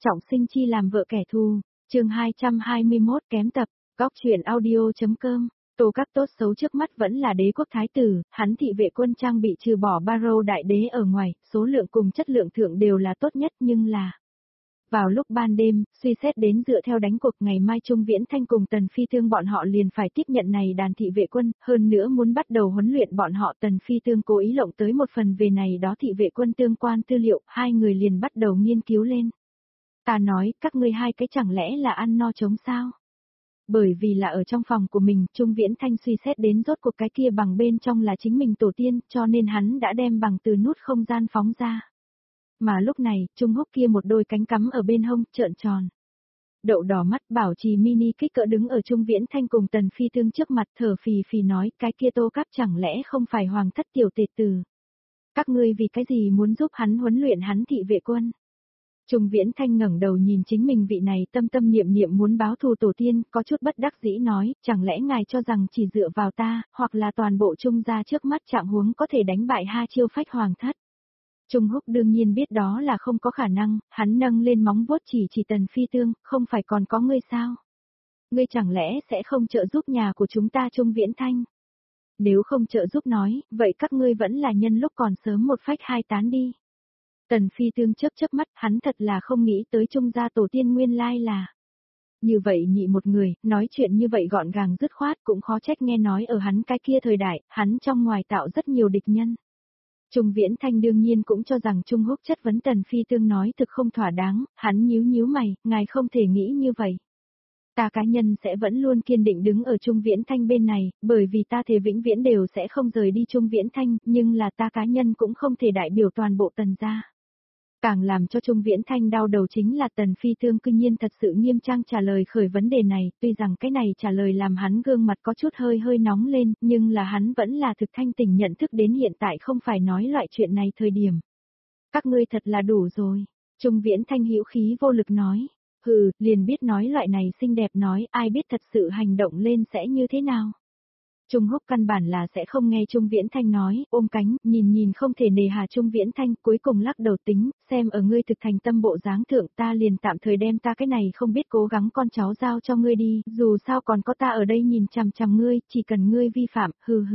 Trọng sinh chi làm vợ kẻ thù, chương 221 kém tập, góc truyện audio.com. Tô Các tốt xấu trước mắt vẫn là đế quốc thái tử, hắn thị vệ quân trang bị trừ bỏ Barrow đại đế ở ngoài, số lượng cùng chất lượng thượng đều là tốt nhất nhưng là... Vào lúc ban đêm, suy xét đến dựa theo đánh cuộc ngày mai Trung Viễn Thanh cùng Tần Phi Tương bọn họ liền phải tiếp nhận này đàn thị vệ quân, hơn nữa muốn bắt đầu huấn luyện bọn họ. Tần Phi Tương cố ý lộng tới một phần về này đó thị vệ quân tương quan tư liệu, hai người liền bắt đầu nghiên cứu lên. Ta nói, các ngươi hai cái chẳng lẽ là ăn no chống sao? Bởi vì là ở trong phòng của mình, Trung Viễn Thanh suy xét đến rốt cuộc cái kia bằng bên trong là chính mình tổ tiên, cho nên hắn đã đem bằng từ nút không gian phóng ra. Mà lúc này, Trung Húc kia một đôi cánh cắm ở bên hông, trợn tròn. Đậu đỏ mắt bảo trì mini kích cỡ đứng ở Trung Viễn Thanh cùng Tần Phi Tương trước mặt thở phì phì nói, cái kia Tô Cáp chẳng lẽ không phải hoàng thất tiểu tể tử. Các ngươi vì cái gì muốn giúp hắn huấn luyện hắn thị vệ quân? Trung Viễn Thanh ngẩng đầu nhìn chính mình vị này tâm tâm niệm niệm muốn báo thù tổ tiên, có chút bất đắc dĩ nói, chẳng lẽ ngài cho rằng chỉ dựa vào ta, hoặc là toàn bộ Trung gia trước mắt trạng huống có thể đánh bại Ha Chiêu Phách hoàng thất. Trung Húc đương nhiên biết đó là không có khả năng, hắn nâng lên móng vuốt chỉ Tần Phi Tương, không phải còn có ngươi sao? Ngươi chẳng lẽ sẽ không trợ giúp nhà của chúng ta Trung Viễn Thanh? Nếu không trợ giúp nói, vậy các ngươi vẫn là nhân lúc còn sớm một phách hai tán đi. Tần Phi Tương chớp mắt, hắn thật là không nghĩ tới Trung gia tổ tiên nguyên lai là. Như vậy nhị một người, nói chuyện như vậy gọn gàng dứt khoát cũng khó trách nghe nói ở hắn cái kia thời đại, hắn trong ngoài tạo rất nhiều địch nhân. Trung Viễn Thanh đương nhiên cũng cho rằng Trung Húc chất vấn Tần Phi Tương nói thực không thỏa đáng, hắn nhíu mày, ngài không thể nghĩ như vậy. Ta cá nhân sẽ vẫn luôn kiên định đứng ở Trung Viễn Thanh bên này, bởi vì ta thề vĩnh viễn đều sẽ không rời đi Trung Viễn Thanh, nhưng là ta cá nhân cũng không thể đại biểu toàn bộ Tần gia. Càng làm cho Trung Viễn Thanh đau đầu chính là Tần Phi Tương cư nhiên thật sự nghiêm trang trả lời khởi vấn đề này, tuy rằng cái này trả lời làm hắn gương mặt có chút hơi nóng lên, nhưng là hắn vẫn là thực thanh tỉnh nhận thức đến hiện tại không phải nói loại chuyện này thời điểm. Các ngươi thật là đủ rồi. Trung Viễn Thanh hữu khí vô lực nói, hừ, liền biết nói loại này xinh đẹp nói, ai biết thật sự hành động lên sẽ như thế nào. Trung Húc căn bản là sẽ không nghe Trung Viễn Thanh nói, ôm cánh, nhìn không thể nề hà Trung Viễn Thanh, cuối cùng lắc đầu tính, xem ở ngươi thực thành tâm bộ dáng thượng ta liền tạm thời đem ta cái này không biết cố gắng con cháu giao cho ngươi đi, dù sao còn có ta ở đây nhìn chằm chằm ngươi, chỉ cần ngươi vi phạm, hừ.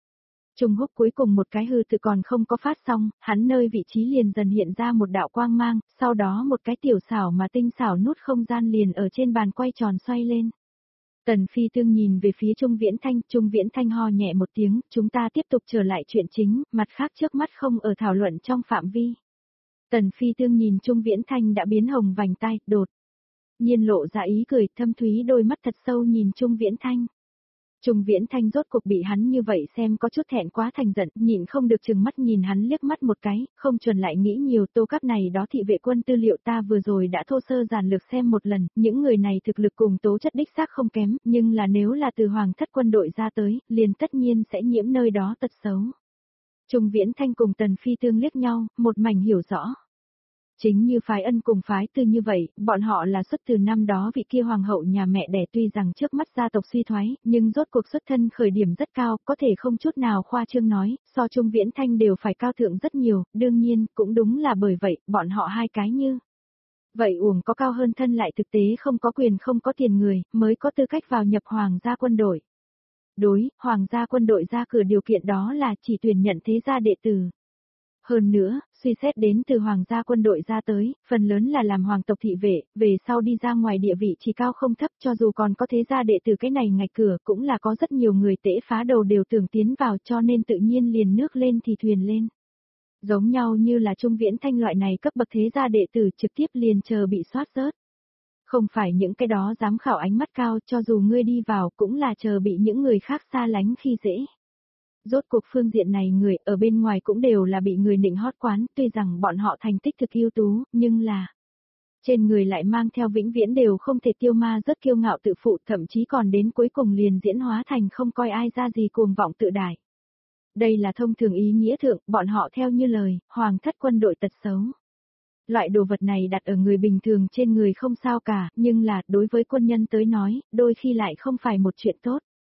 Trung Húc cuối cùng một cái hừ tự còn không có phát xong, hắn nơi vị trí liền dần hiện ra một đạo quang mang, sau đó một cái tiểu xảo mà tinh xảo nút không gian liền ở trên bàn quay tròn xoay lên. Tần Phi Tương nhìn về phía Trung Viễn Thanh ho nhẹ một tiếng, chúng ta tiếp tục trở lại chuyện chính, mặt khác trước mắt không ở thảo luận trong phạm vi. Tần Phi Tương nhìn Trung Viễn Thanh đã biến hồng vành tai, đột nhiên lộ ra ý cười, thâm thúy đôi mắt thật sâu nhìn Trung Viễn Thanh. Trung Viễn Thanh rốt cuộc bị hắn như vậy xem có chút thẹn quá thành giận, nhịn không được chừng mắt nhìn hắn liếc mắt một cái, không chuẩn lại nghĩ nhiều. Tô Cáp này đó thị vệ quân tư liệu ta vừa rồi đã thô sơ giản lược xem một lần, những người này thực lực cùng tố chất đích xác không kém, nhưng là nếu là từ hoàng thất quân đội ra tới, liền tất nhiên sẽ nhiễm nơi đó tật xấu. Trung Viễn Thanh cùng Tần Phi Tương liếc nhau, một mảnh hiểu rõ. Chính như phái Ân cùng phái Tư như vậy, bọn họ là xuất từ năm đó vị kia hoàng hậu nhà mẹ đẻ, tuy rằng trước mắt gia tộc suy thoái, nhưng rốt cuộc xuất thân khởi điểm rất cao, có thể không chút nào khoa trương nói, so Trung Viễn Thanh đều phải cao thượng rất nhiều, đương nhiên, cũng đúng là bởi vậy, bọn họ hai cái như. Vậy uổng có cao hơn thân lại thực tế không có quyền không có tiền người, mới có tư cách vào nhập hoàng gia quân đội. Đối, hoàng gia quân đội ra cửa điều kiện đó là chỉ tuyển nhận thế gia đệ tử. Hơn nữa, suy xét đến từ hoàng gia quân đội ra tới, phần lớn là làm hoàng tộc thị vệ, về sau đi ra ngoài địa vị chỉ cao không thấp, cho dù còn có thế gia đệ tử cái này ngạch cửa, cũng là có rất nhiều người tễ phá đầu đều tưởng tiến vào, cho nên tự nhiên liền nước lên thì thuyền lên. Giống nhau như là Trung Viễn Thanh loại này cấp bậc thế gia đệ tử trực tiếp liền chờ bị soát rớt. Không phải những cái đó giám khảo ánh mắt cao, cho dù ngươi đi vào cũng là chờ bị những người khác xa lánh khi dễ. Rốt cuộc phương diện này người ở bên ngoài cũng đều là bị người nịnh hót quán, tuy rằng bọn họ thành tích thực ưu tú, nhưng là trên người lại mang theo vĩnh viễn đều không thể tiêu ma rất kiêu ngạo tự phụ, thậm chí còn đến cuối cùng liền diễn hóa thành không coi ai ra gì cuồng vọng tự đại. Đây là thông thường ý nghĩa thượng, bọn họ theo như lời, hoàng thất quân đội tật xấu. Loại đồ vật này đặt ở người bình thường trên người không sao cả, nhưng là, đối với quân nhân tới nói, đôi khi lại không phải một chuyện tốt.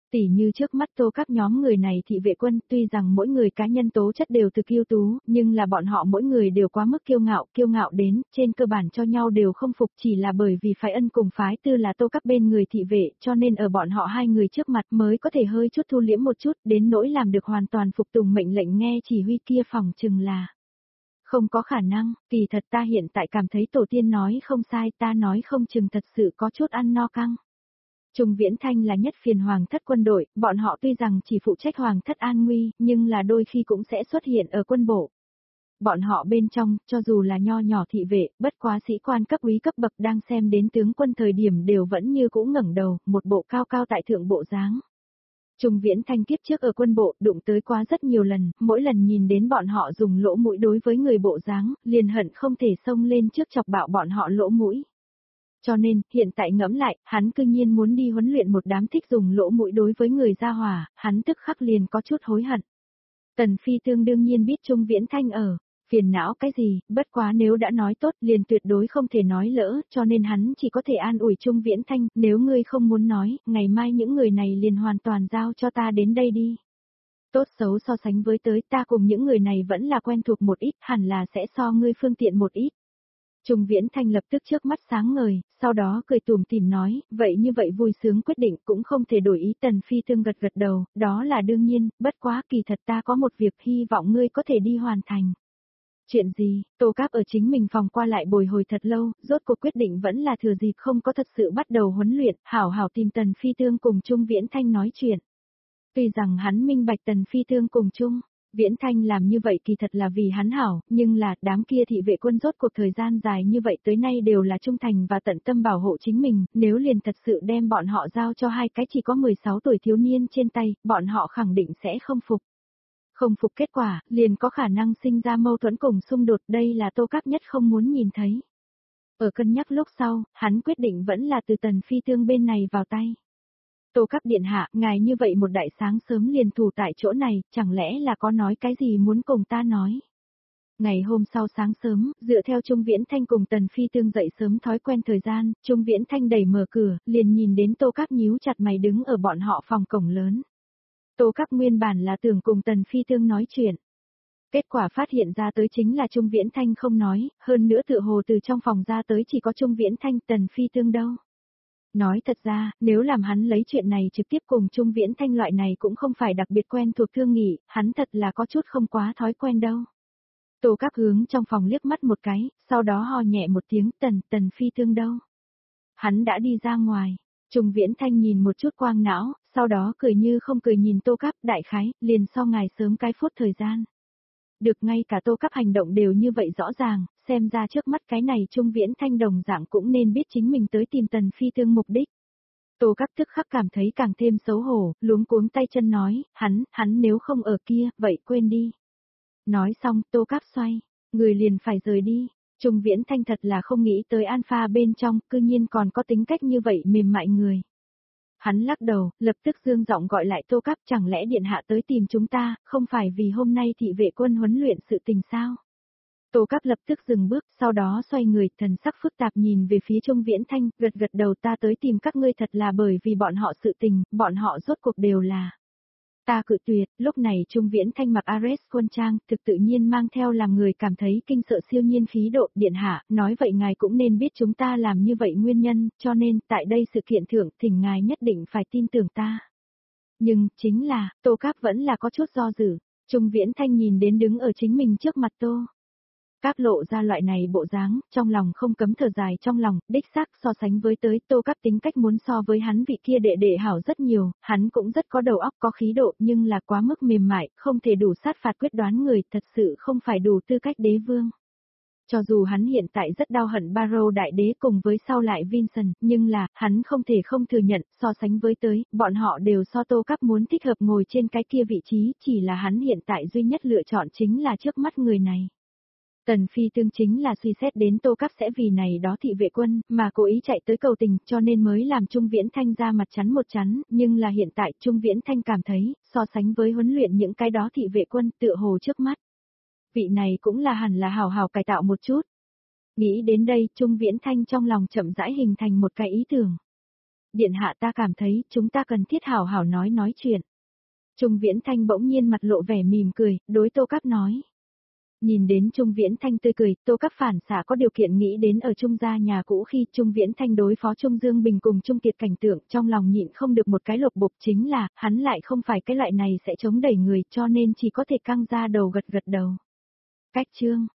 Tỉ như trước mắt Tô các nhóm người này thị vệ quân, tuy rằng mỗi người cá nhân tố chất đều thực ưu tú, nhưng là bọn họ mỗi người đều quá mức kiêu ngạo đến, trên cơ bản cho nhau đều không phục, chỉ là bởi vì phái ân cùng phái tư là Tô các bên người thị vệ, cho nên ở bọn họ hai người trước mặt mới có thể hơi chút thu liễm một chút, đến nỗi làm được hoàn toàn phục tùng mệnh lệnh nghe chỉ huy kia phòng chừng là không có khả năng. Kỳ thật ta hiện tại cảm thấy tổ tiên nói không sai, ta nói không chừng thật sự có chút ăn no căng. Trung Viễn Thanh là nhất phiền hoàng thất quân đội, bọn họ tuy rằng chỉ phụ trách hoàng thất an nguy, nhưng là đôi khi cũng sẽ xuất hiện ở quân bộ. Bọn họ bên trong, cho dù là nho nhỏ thị vệ, bất quá sĩ quan cấp úy cấp bậc đang xem đến tướng quân thời điểm đều vẫn như cũ ngẩng đầu, một bộ cao cao tại thượng bộ dáng. Trung Viễn Thanh kiếp trước ở quân bộ đụng tới quá rất nhiều lần, mỗi lần nhìn đến bọn họ dùng lỗ mũi đối với người bộ dáng, liền hận không thể xông lên trước chọc bạo bọn họ lỗ mũi. Cho nên, hiện tại ngẫm lại, hắn cư nhiên muốn đi huấn luyện một đám thích dùng lỗ mũi đối với người ra hỏa, hắn tức khắc liền có chút hối hận. Tần Phi Tương đương nhiên biết Trung Viễn Thanh ở, phiền não cái gì, bất quá nếu đã nói tốt liền tuyệt đối không thể nói lỡ, cho nên hắn chỉ có thể an ủi Trung Viễn Thanh, nếu ngươi không muốn nói, ngày mai những người này liền hoàn toàn giao cho ta đến đây đi. Tốt xấu so sánh với tới ta cùng những người này vẫn là quen thuộc một ít, hẳn là sẽ so ngươi phương tiện một ít. Trung Viễn Thanh lập tức trước mắt sáng ngời, sau đó cười tủm tỉm nói, vậy như vậy vui sướng quyết định cũng không thể đổi ý. Tần Phi Tương gật gật đầu, đó là đương nhiên, bất quá kỳ thật ta có một việc hy vọng ngươi có thể đi hoàn thành. Chuyện gì? Tô Cáp ở chính mình phòng qua lại bồi hồi thật lâu, rốt cuộc quyết định vẫn là thừa dịp không có thật sự bắt đầu huấn luyện, hảo hảo tìm Tần Phi Tương cùng Trung Viễn Thanh nói chuyện. Tuy rằng hắn minh bạch Tần Phi Tương cùng Trung Viễn Thanh làm như vậy kỳ thật là vì hắn hảo, nhưng là đám kia thị vệ quân rốt cuộc thời gian dài như vậy tới nay đều là trung thành và tận tâm bảo hộ chính mình, nếu liền thật sự đem bọn họ giao cho hai cái chỉ có 16 tuổi thiếu niên trên tay, bọn họ khẳng định sẽ không phục. Không phục kết quả, liền có khả năng sinh ra mâu thuẫn cùng xung đột, đây là Tô Cáp nhất không muốn nhìn thấy. Ở cân nhắc lúc sau, hắn quyết định vẫn là từ Tần Phi Tương bên này vào tay. Tô Cáp điện hạ, ngài như vậy một đại sáng sớm liền thủ tại chỗ này, chẳng lẽ là có nói cái gì muốn cùng ta nói? Ngày hôm sau sáng sớm, dựa theo Trung Viễn Thanh cùng Tần Phi Tương dậy sớm thói quen thời gian, Trung Viễn Thanh đẩy mở cửa, liền nhìn đến Tô Cáp nhíu chặt mày đứng ở bọn họ phòng cổng lớn. Tô Cáp nguyên bản là tưởng cùng Tần Phi Tương nói chuyện. Kết quả phát hiện ra tới chính là Trung Viễn Thanh không nói, hơn nữa tựa hồ từ trong phòng ra tới chỉ có Trung Viễn Thanh, Tần Phi Tương đâu. Nói thật ra, nếu làm hắn lấy chuyện này trực tiếp cùng Trung Viễn Thanh loại này cũng không phải đặc biệt quen thuộc thương nghị, hắn thật là có chút không quá thói quen đâu. Tô Cáp hướng trong phòng liếc mắt một cái, sau đó ho nhẹ một tiếng, Tần Phi Tương đâu. Hắn đã đi ra ngoài. Trung Viễn Thanh nhìn một chút quang não, sau đó cười như không cười nhìn Tô Cáp, đại khái, liền so ngài sớm cái phút thời gian. Được, ngay cả Tô Cáp hành động đều như vậy rõ ràng, xem ra trước mắt cái này Trung Viễn Thanh đồng dạng cũng nên biết chính mình tới tìm Tần Phi Tương mục đích. Tô Cáp tức khắc cảm thấy càng thêm xấu hổ, luống cuống tay chân nói, hắn nếu không ở kia, vậy quên đi. Nói xong, Tô Cáp xoay, người liền phải rời đi. Trung Viễn Thanh thật là không nghĩ tới Alpha bên trong, cư nhiên còn có tính cách như vậy mềm mại người. Hắn lắc đầu, lập tức dương giọng gọi lại Tô Cáp, chẳng lẽ điện hạ tới tìm chúng ta, không phải vì hôm nay thị vệ quân huấn luyện sự tình sao? Tô Cáp lập tức dừng bước, sau đó xoay người, thần sắc phức tạp nhìn về phía Trung Viễn Thanh, gật gật đầu, ta tới tìm các ngươi thật là bởi vì bọn họ sự tình, bọn họ rốt cuộc đều là. Ta cự tuyệt, lúc này Trung Viễn Thanh mặc Ares quân trang, thực tự nhiên mang theo làm người cảm thấy kinh sợ siêu nhiên khí độ, điện hạ, nói vậy ngài cũng nên biết chúng ta làm như vậy nguyên nhân, cho nên, tại đây sự kiện thưởng, thỉnh ngài nhất định phải tin tưởng ta. Nhưng, chính là, Tô Cáp vẫn là có chút do dự, Trung Viễn Thanh nhìn đến đứng ở chính mình trước mặt Tô Cáp lộ ra loại này bộ dáng, trong lòng không cấm thở dài trong lòng, đích xác so sánh với tới Tô Cáp tính cách muốn so với hắn vị kia đệ đệ hảo rất nhiều, hắn cũng rất có đầu óc có khí độ nhưng là quá mức mềm mại, không thể đủ sát phạt quyết đoán người, thật sự không phải đủ tư cách đế vương. Cho dù hắn hiện tại rất đau hận Barrow đại đế cùng với sau lại Vincent, nhưng là, hắn không thể không thừa nhận, so sánh với tới, bọn họ đều so Tô Cáp muốn thích hợp ngồi trên cái kia vị trí, chỉ là hắn hiện tại duy nhất lựa chọn chính là trước mắt người này. Tần Phi Tương chính là suy xét đến Tô Cáp sẽ vì này đó thị vệ quân, mà cố ý chạy tới cầu tình, cho nên mới làm Trung Viễn Thanh ra mặt chắn một chắn, nhưng là hiện tại Trung Viễn Thanh cảm thấy, so sánh với huấn luyện những cái đó thị vệ quân tựa hồ trước mắt. Vị này cũng là hẳn là hào hào cải tạo một chút. Nghĩ đến đây, Trung Viễn Thanh trong lòng chậm rãi hình thành một cái ý tưởng. Điện hạ ta cảm thấy chúng ta cần thiết hảo hảo nói chuyện. Trung Viễn Thanh bỗng nhiên mặt lộ vẻ mỉm cười, đối Tô Cáp nói. Nhìn đến Trung Viễn Thanh tươi cười, Tô Cáp phản xạ có điều kiện nghĩ đến ở Trung gia nhà cũ khi Trung Viễn Thanh đối phó Trung Dương Bình cùng Trung Kiệt cảnh tượng trong lòng nhịn không được một cái lục bục, chính là, hắn lại không phải cái loại này sẽ chống đẩy người cho nên chỉ có thể căng ra đầu gật gật đầu. Cách chương